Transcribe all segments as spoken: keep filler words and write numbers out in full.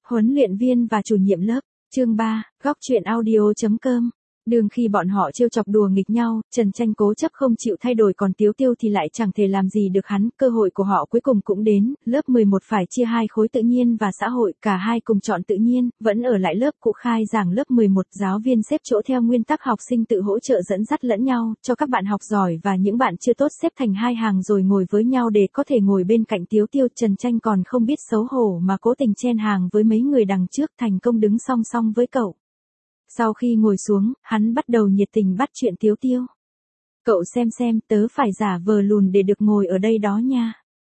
Huấn luyện viên và chủ nhiệm lớp, chương ba, góc truyện audio chấm com. Đường khi bọn họ trêu chọc đùa nghịch nhau, Trần Tranh cố chấp không chịu thay đổi, còn Tiếu Tiêu thì lại chẳng thể làm gì được hắn. Cơ hội của họ cuối cùng cũng đến, lớp mười một phải chia hai khối tự nhiên và xã hội, cả hai cùng chọn tự nhiên, vẫn ở lại lớp cũ khai giảng lớp mười một. Giáo viên xếp chỗ theo nguyên tắc học sinh tự hỗ trợ dẫn dắt lẫn nhau, cho các bạn học giỏi và những bạn chưa tốt xếp thành hai hàng rồi ngồi với nhau để có thể ngồi bên cạnh Tiếu Tiêu. Trần Tranh còn không biết xấu hổ mà cố tình chen hàng với mấy người đằng trước, thành công đứng song song với cậu. Sau khi ngồi xuống, hắn bắt đầu nhiệt tình bắt chuyện Tiếu Tiêu. Cậu xem xem, tớ phải giả vờ lùn để được ngồi ở đây đó nha.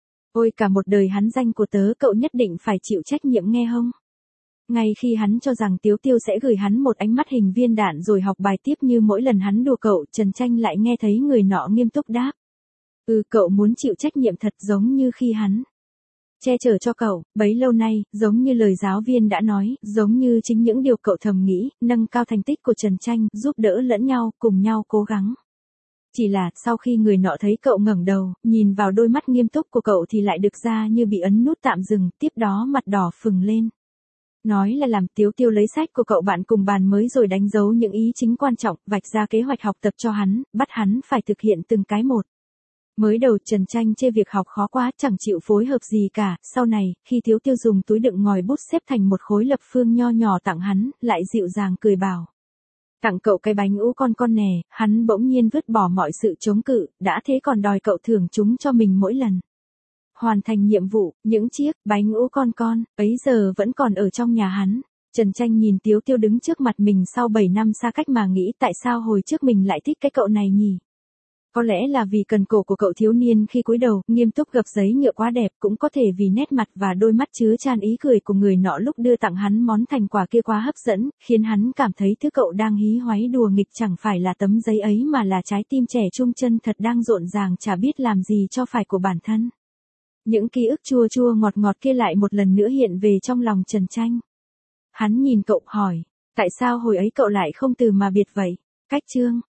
Ôi cả một đời hắn danh của tớ, cậu nhất định phải chịu trách nhiệm nghe không? Ngay khi hắn cho rằng Tiếu Tiêu sẽ gửi hắn một ánh mắt hình viên đạn rồi học bài tiếp như mỗi lần hắn đùa cậu, Trần Tranh lại nghe thấy người nọ nghiêm túc đáp. Ừ, cậu muốn chịu trách nhiệm thật giống như khi hắn che chở cho cậu, bấy lâu nay, giống như lời giáo viên đã nói, giống như chính những điều cậu thầm nghĩ, nâng cao thành tích của Trần Tranh, giúp đỡ lẫn nhau, cùng nhau cố gắng. Chỉ là, sau khi người nọ thấy cậu ngẩng đầu, nhìn vào đôi mắt nghiêm túc của cậu thì lại được ra như bị ấn nút tạm dừng, tiếp đó mặt đỏ phừng lên. Nói là làm. Tiếu Tiêu lấy sách của cậu bạn cùng bàn mới rồi đánh dấu những ý chính quan trọng, vạch ra kế hoạch học tập cho hắn, bắt hắn phải thực hiện từng cái một. Mới đầu Trần Tranh chê việc học khó quá, chẳng chịu phối hợp gì cả, sau này, khi Tiếu Tiêu dùng túi đựng ngòi bút xếp thành một khối lập phương nho nhỏ tặng hắn, lại dịu dàng cười bảo. Tặng cậu cái bánh ú con con nè, hắn bỗng nhiên vứt bỏ mọi sự chống cự, đã thế còn đòi cậu thưởng chúng cho mình mỗi lần hoàn thành nhiệm vụ. Những chiếc bánh ú con con ấy giờ vẫn còn ở trong nhà hắn. Trần Tranh nhìn Tiếu Tiêu đứng trước mặt mình sau bảy năm xa cách mà nghĩ tại sao hồi trước mình lại thích cái cậu này nhỉ? Có lẽ là vì cần cổ của cậu thiếu niên khi cúi đầu, nghiêm túc gập giấy nhựa quá đẹp, cũng có thể vì nét mặt và đôi mắt chứa chan ý cười của người nọ lúc đưa tặng hắn món thành quả kia quá hấp dẫn, khiến hắn cảm thấy thứ cậu đang hí hoáy đùa nghịch chẳng phải là tấm giấy ấy mà là trái tim trẻ trung chân thật đang rộn ràng chả biết làm gì cho phải của bản thân. Những ký ức chua chua ngọt ngọt kia lại một lần nữa hiện về trong lòng Trần Tranh. Hắn nhìn cậu hỏi, tại sao hồi ấy cậu lại không từ mà biệt vậy? Cách chương